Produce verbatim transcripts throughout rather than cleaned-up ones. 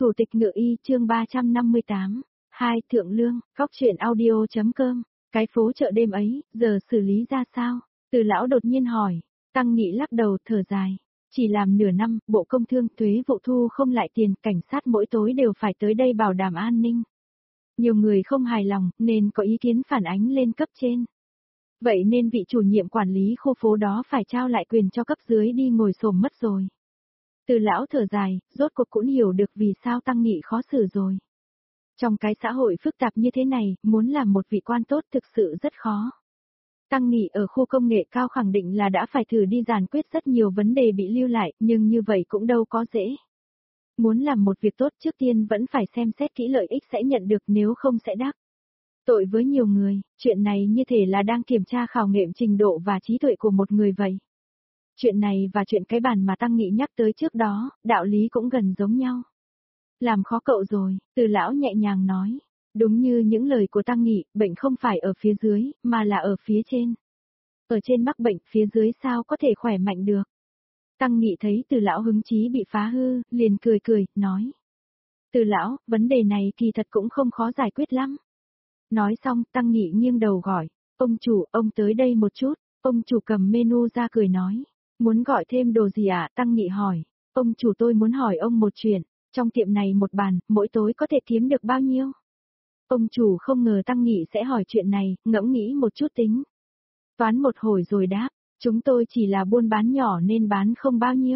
Thủ tịch Ngự Y chương ba trăm năm mươi tám. hai Thượng Lương, Góc truyện audio.com. Cái phố chợ đêm ấy, giờ xử lý ra sao? Từ lão đột nhiên hỏi. Tăng Nghị lắc đầu thở dài. Chỉ làm nửa năm, Bộ Công Thương thuế vụ thu không lại tiền, cảnh sát mỗi tối đều phải tới đây bảo đảm an ninh. Nhiều người không hài lòng, nên có ý kiến phản ánh lên cấp trên. Vậy nên vị chủ nhiệm quản lý khu phố đó phải trao lại quyền cho cấp dưới đi ngồi xổm mất rồi. Từ lão thở dài, rốt cuộc cũng hiểu được vì sao Tăng Nghị khó xử rồi. Trong cái xã hội phức tạp như thế này, muốn làm một vị quan tốt thực sự rất khó. Tăng Nghị ở khu công nghệ cao khẳng định là đã phải thử đi giải quyết rất nhiều vấn đề bị lưu lại, nhưng như vậy cũng đâu có dễ. Muốn làm một việc tốt trước tiên vẫn phải xem xét kỹ lợi ích sẽ nhận được, nếu không sẽ đắc tội với nhiều người. Chuyện này như thể là đang kiểm tra khảo nghiệm trình độ và trí tuệ của một người vậy. Chuyện này và chuyện cái bàn mà Tăng Nghị nhắc tới trước đó, đạo lý cũng gần giống nhau. Làm khó cậu rồi, Từ lão nhẹ nhàng nói. Đúng như những lời của Tăng Nghị, bệnh không phải ở phía dưới, mà là ở phía trên. Ở trên mắc bệnh, phía dưới sao có thể khỏe mạnh được. Tăng Nghị thấy Từ lão hứng chí bị phá hư, liền cười cười, nói. Từ lão, vấn đề này kỳ thật cũng không khó giải quyết lắm. Nói xong, Tăng Nghị nghiêng đầu gọi. Ông chủ, ông tới đây một chút. Ông chủ cầm menu ra cười nói. Muốn gọi thêm đồ gì ạ? À? Tăng Nghị hỏi. Ông chủ, tôi muốn hỏi ông một chuyện. Trong tiệm này một bàn, mỗi tối có thể kiếm được bao nhiêu? Ông chủ không ngờ Tăng Nghị sẽ hỏi chuyện này, ngẫm nghĩ một chút tính. Toán một hồi rồi đáp. Chúng tôi chỉ là buôn bán nhỏ nên bán không bao nhiêu.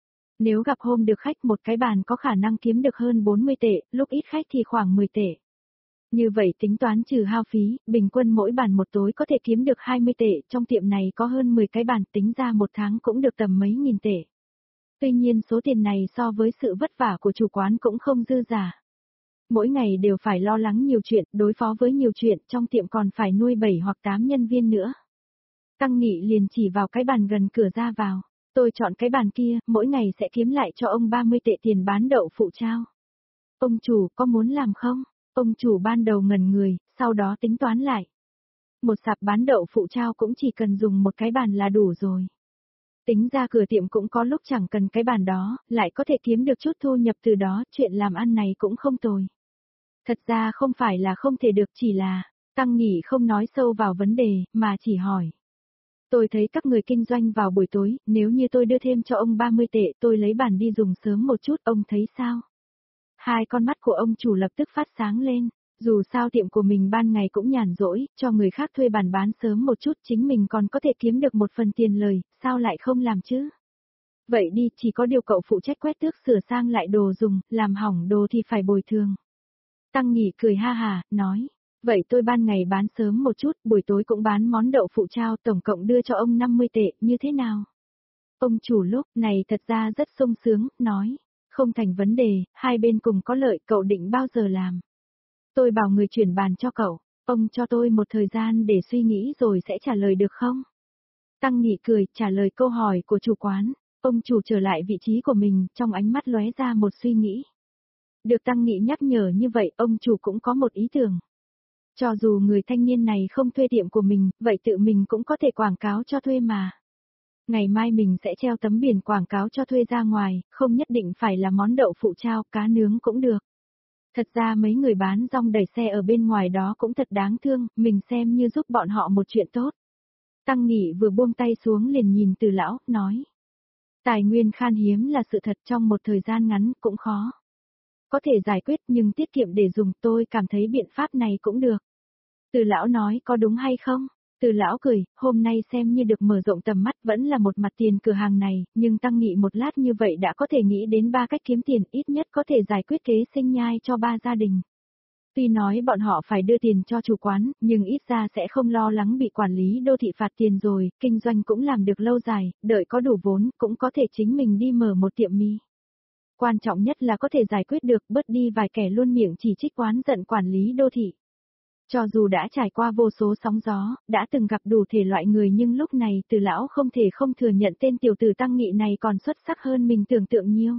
Nếu gặp hôm được khách, một cái bàn có khả năng kiếm được hơn bốn mươi tệ, lúc ít khách thì khoảng mười tệ. Như vậy tính toán trừ hao phí, bình quân mỗi bàn một tối có thể kiếm được hai mươi tệ, trong tiệm này có hơn mười cái bàn, tính ra một tháng cũng được tầm mấy nghìn tệ. Tuy nhiên số tiền này so với sự vất vả của chủ quán cũng không dư giả. Mỗi ngày đều phải lo lắng nhiều chuyện, đối phó với nhiều chuyện, trong tiệm còn phải nuôi bảy hoặc tám nhân viên nữa. Tăng Nghị liền chỉ vào cái bàn gần cửa ra vào. Tôi chọn cái bàn kia, mỗi ngày sẽ kiếm lại cho ông ba mươi tệ tiền bán đậu phụ trao. Ông chủ có muốn làm không? Ông chủ ban đầu ngẩn người, sau đó tính toán lại. Một sạp bán đậu phụ trao cũng chỉ cần dùng một cái bàn là đủ rồi. Tính ra cửa tiệm cũng có lúc chẳng cần cái bàn đó, lại có thể kiếm được chút thu nhập từ đó, chuyện làm ăn này cũng không tồi. Thật ra không phải là không thể được, chỉ là, Tăng Nghị không nói sâu vào vấn đề, mà chỉ hỏi. Tôi thấy các người kinh doanh vào buổi tối, nếu như tôi đưa thêm cho ông ba mươi tệ, tôi lấy bàn đi dùng sớm một chút, ông thấy sao? Hai con mắt của ông chủ lập tức phát sáng lên, dù sao tiệm của mình ban ngày cũng nhàn rỗi, cho người khác thuê bàn bán sớm một chút, chính mình còn có thể kiếm được một phần tiền lời, sao lại không làm chứ? Vậy đi, chỉ có điều cậu phụ trách quét tước sửa sang lại đồ dùng, làm hỏng đồ thì phải bồi thường. Tăng Nghị cười ha hà, nói, vậy tôi ban ngày bán sớm một chút, buổi tối cũng bán món đậu phụ trao, tổng cộng đưa cho ông năm mươi tệ, như thế nào? Ông chủ lúc này thật ra rất sung sướng, nói. Không thành vấn đề, hai bên cùng có lợi, cậu định bao giờ làm? Tôi bảo người chuyển bàn cho cậu, ông cho tôi một thời gian để suy nghĩ rồi sẽ trả lời được không? Tăng Nghị cười, trả lời câu hỏi của chủ quán. Ông chủ trở lại vị trí của mình, trong ánh mắt lóe ra một suy nghĩ. Được Tăng Nghị nhắc nhở như vậy, ông chủ cũng có một ý tưởng. Cho dù người thanh niên này không thuê tiệm của mình, vậy tự mình cũng có thể quảng cáo cho thuê mà. Ngày mai mình sẽ treo tấm biển quảng cáo cho thuê ra ngoài, không nhất định phải là món đậu phụ trao, cá nướng cũng được. Thật ra mấy người bán rong đẩy xe ở bên ngoài đó cũng thật đáng thương, mình xem như giúp bọn họ một chuyện tốt. Tăng Nghị vừa buông tay xuống liền nhìn Từ lão, nói. Tài nguyên khan hiếm là sự thật, trong một thời gian ngắn cũng khó. Có thể giải quyết nhưng tiết kiệm để dùng, tôi cảm thấy biện pháp này cũng được. Từ lão nói có đúng hay không? Từ lão cười, hôm nay xem như được mở rộng tầm mắt, vẫn là một mặt tiền cửa hàng này, nhưng Tăng Nghị một lát như vậy đã có thể nghĩ đến ba cách kiếm tiền, ít nhất có thể giải quyết kế sinh nhai cho ba gia đình. Tuy nói bọn họ phải đưa tiền cho chủ quán, nhưng ít ra sẽ không lo lắng bị quản lý đô thị phạt tiền rồi, kinh doanh cũng làm được lâu dài, đợi có đủ vốn, cũng có thể chính mình đi mở một tiệm mì. Quan trọng nhất là có thể giải quyết được, bớt đi vài kẻ luôn miệng chỉ trích oán giận quản lý đô thị. Cho dù đã trải qua vô số sóng gió, đã từng gặp đủ thể loại người, nhưng lúc này Từ lão không thể không thừa nhận tên tiểu tử Tăng Nghị này còn xuất sắc hơn mình tưởng tượng nhiều.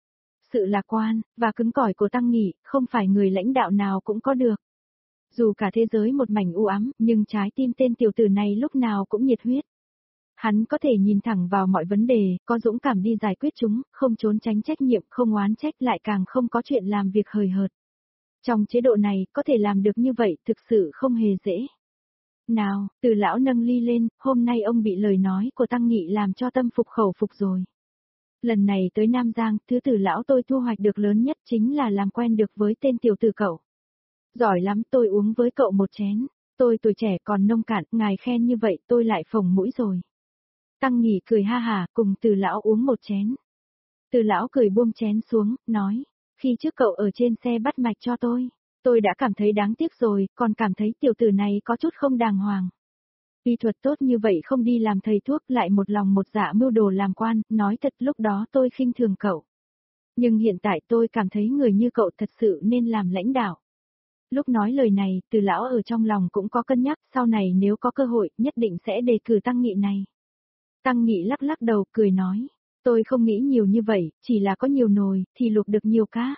Sự lạc quan và cứng cỏi của Tăng Nghị không phải người lãnh đạo nào cũng có được. Dù cả thế giới một mảnh u ám, nhưng trái tim tên tiểu tử này lúc nào cũng nhiệt huyết. Hắn có thể nhìn thẳng vào mọi vấn đề, có dũng cảm đi giải quyết chúng, không trốn tránh trách nhiệm, không oán trách lại càng không có chuyện làm việc hời hợt. Trong chế độ này, có thể làm được như vậy thực sự không hề dễ. Nào, Từ lão nâng ly lên, hôm nay ông bị lời nói của Tăng Nghị làm cho tâm phục khẩu phục rồi. Lần này tới Nam Giang, thứ Từ lão tôi thu hoạch được lớn nhất chính là làm quen được với tên tiểu tử cậu. Giỏi lắm, tôi uống với cậu một chén. Tôi tuổi trẻ còn nông cạn, ngài khen như vậy tôi lại phồng mũi rồi. Tăng Nghị cười ha hả, cùng Từ lão uống một chén. Từ lão cười buông chén xuống, nói, khi trước cậu ở trên xe bắt mạch cho tôi, tôi đã cảm thấy đáng tiếc rồi, còn cảm thấy tiểu tử này có chút không đàng hoàng. Y thuật tốt như vậy không đi làm thầy thuốc lại một lòng một dạ mưu đồ làm quan, nói thật lúc đó tôi khinh thường cậu. Nhưng hiện tại tôi cảm thấy người như cậu thật sự nên làm lãnh đạo. Lúc nói lời này, Từ lão ở trong lòng cũng có cân nhắc, sau này nếu có cơ hội, nhất định sẽ đề cử Tăng Nghị này. Tăng Nghị lắc lắc đầu, cười nói, tôi không nghĩ nhiều như vậy, chỉ là có nhiều nồi, thì luộc được nhiều cá.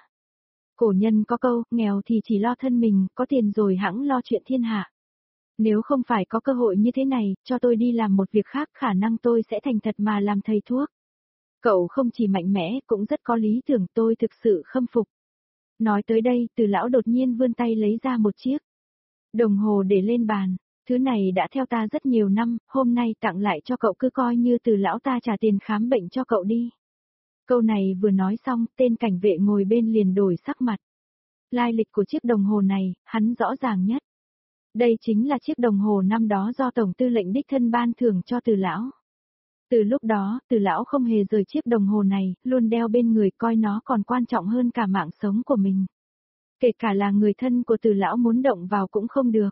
Cổ nhân có câu, nghèo thì chỉ lo thân mình, có tiền rồi hẵng lo chuyện thiên hạ. Nếu không phải có cơ hội như thế này, cho tôi đi làm một việc khác khả năng tôi sẽ thành thật mà làm thầy thuốc. Cậu không chỉ mạnh mẽ, cũng rất có lý tưởng, tôi thực sự khâm phục. Nói tới đây, Từ lão đột nhiên vươn tay lấy ra một chiếc đồng hồ để lên bàn. Thứ này đã theo ta rất nhiều năm, hôm nay tặng lại cho cậu, cứ coi như Từ lão ta trả tiền khám bệnh cho cậu đi. Câu này vừa nói xong, tên cảnh vệ ngồi bên liền đổi sắc mặt. Lai lịch của chiếc đồng hồ này, hắn rõ ràng nhất. Đây chính là chiếc đồng hồ năm đó do Tổng tư lệnh đích thân ban thưởng cho Từ lão. Từ lúc đó, Từ lão không hề rời chiếc đồng hồ này, luôn đeo bên người, coi nó còn quan trọng hơn cả mạng sống của mình. Kể cả là người thân của Từ lão muốn động vào cũng không được.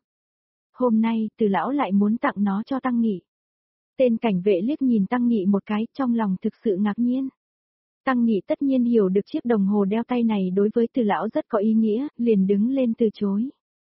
Hôm nay, Từ lão lại muốn tặng nó cho Tăng Nghị. Tên cảnh vệ liếc nhìn Tăng Nghị một cái, trong lòng thực sự ngạc nhiên. Tăng Nghị tất nhiên hiểu được chiếc đồng hồ đeo tay này đối với Từ lão rất có ý nghĩa, liền đứng lên từ chối.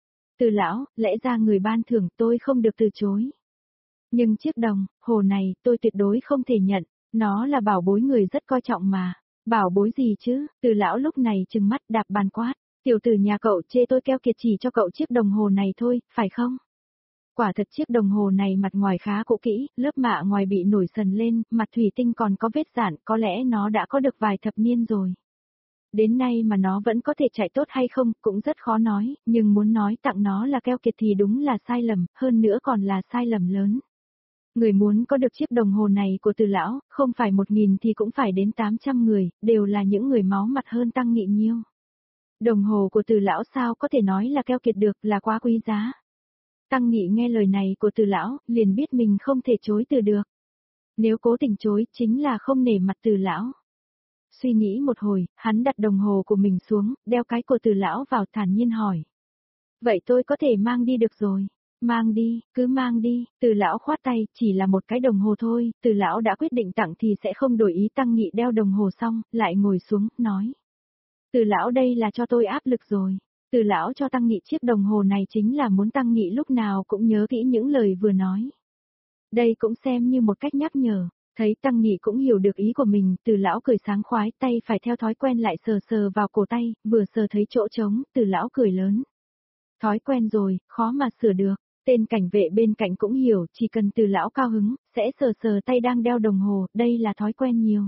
Từ lão, lẽ ra người ban thưởng tôi không được từ chối. Nhưng chiếc đồng hồ này tôi tuyệt đối không thể nhận, nó là bảo bối người rất coi trọng mà. Bảo bối gì chứ? Từ lão lúc này trừng mắt đạp bàn quát, tiểu tử nhà cậu chê tôi keo kiệt chỉ cho cậu chiếc đồng hồ này thôi, phải không? Quả thật chiếc đồng hồ này mặt ngoài khá cũ kỹ, lớp mạ ngoài bị nổi sần lên, mặt thủy tinh còn có vết rạn, có lẽ nó đã có được vài thập niên rồi. Đến nay mà nó vẫn có thể chạy tốt hay không, cũng rất khó nói, nhưng muốn nói tặng nó là keo kiệt thì đúng là sai lầm, hơn nữa còn là sai lầm lớn. Người muốn có được chiếc đồng hồ này của Từ lão, không phải một nghìn thì cũng phải đến tám trăm người, đều là những người máu mặt hơn Tăng Nghị nhiêu. Đồng hồ của Từ lão sao có thể nói là keo kiệt được, là quá quý giá. Tăng Nghị nghe lời này của Từ lão, liền biết mình không thể chối từ được. Nếu cố tình chối, chính là không nể mặt Từ lão. Suy nghĩ một hồi, hắn đặt đồng hồ của mình xuống, đeo cái của Từ lão vào, thản nhiên hỏi. Vậy tôi có thể mang đi được rồi. Mang đi, cứ mang đi. Từ lão khoát tay, chỉ là một cái đồng hồ thôi, Từ lão đã quyết định tặng thì sẽ không đổi ý. Tăng Nghị đeo đồng hồ xong, lại ngồi xuống, nói. Từ lão đây là cho tôi áp lực rồi. Từ lão cho Tăng Nghị chiếc đồng hồ này chính là muốn Tăng Nghị lúc nào cũng nhớ kỹ những lời vừa nói. Đây cũng xem như một cách nhắc nhở. Thấy Tăng Nghị cũng hiểu được ý của mình, Từ lão cười sáng khoái, tay phải theo thói quen lại sờ sờ vào cổ tay, vừa sờ thấy chỗ trống, Từ lão cười lớn. Thói quen rồi, khó mà sửa được. Tên cảnh vệ bên cạnh cũng hiểu, chỉ cần Từ lão cao hứng, sẽ sờ sờ tay đang đeo đồng hồ, đây là thói quen nhiều.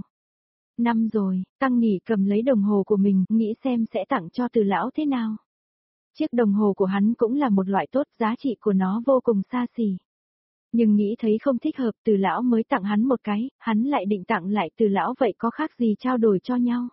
Năm rồi, Tăng Nghị cầm lấy đồng hồ của mình, nghĩ xem sẽ tặng cho Từ lão thế nào. Chiếc đồng hồ của hắn cũng là một loại tốt, giá trị của nó vô cùng xa xỉ. Nhưng nghĩ thấy không thích hợp, Từ lão mới tặng hắn một cái, hắn lại định tặng lại Từ lão, vậy có khác gì trao đổi cho nhau.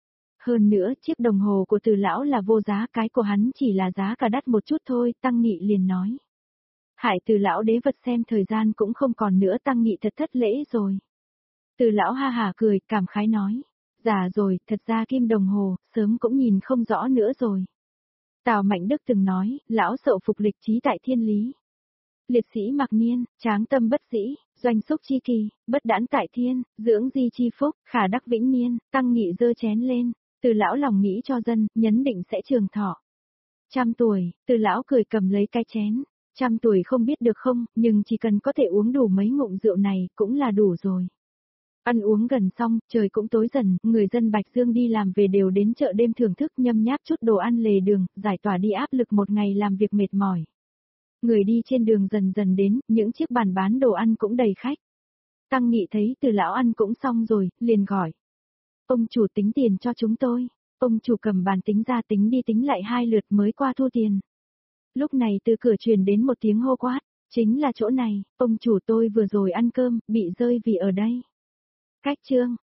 Hơn nữa, chiếc đồng hồ của Từ lão là vô giá, cái của hắn chỉ là giá cả đắt một chút thôi, Tăng Nghị liền nói. Hại Từ lão đế vật xem thời gian cũng không còn nữa, Tăng Nghị thật thất lễ rồi. Từ lão ha hả cười, cảm khái nói. Già rồi, thật ra kim đồng hồ, sớm cũng nhìn không rõ nữa rồi. Tào Mạnh Đức từng nói, lão sậu phục lịch trí tại thiên lý. Liệt sĩ mặc niên, tráng tâm bất dĩ, doanh xúc chi kỳ, bất đãn tại thiên, dưỡng di chi phúc, khả đắc vĩnh niên. Tăng Nghị giơ chén lên, Từ lão lòng nghĩ cho dân, nhấn định sẽ trường thọ. Trăm tuổi, Từ lão cười cầm lấy cái chén. Trăm tuổi không biết được không, nhưng chỉ cần có thể uống đủ mấy ngụm rượu này, cũng là đủ rồi. Ăn uống gần xong, trời cũng tối dần, người dân Bạch Dương đi làm về đều đến chợ đêm thưởng thức nhâm nháp chút đồ ăn lề đường, giải tỏa đi áp lực một ngày làm việc mệt mỏi. Người đi trên đường dần dần đến, những chiếc bàn bán đồ ăn cũng đầy khách. Tăng Nghị thấy Từ lão ăn cũng xong rồi, liền gọi. Ông chủ tính tiền cho chúng tôi. Ông chủ cầm bàn tính ra tính đi tính lại hai lượt mới qua thu tiền. Lúc này từ cửa truyền đến một tiếng hô quát, chính là chỗ này, ông chủ tôi vừa rồi ăn cơm, bị rơi vì ở đây. Cách chương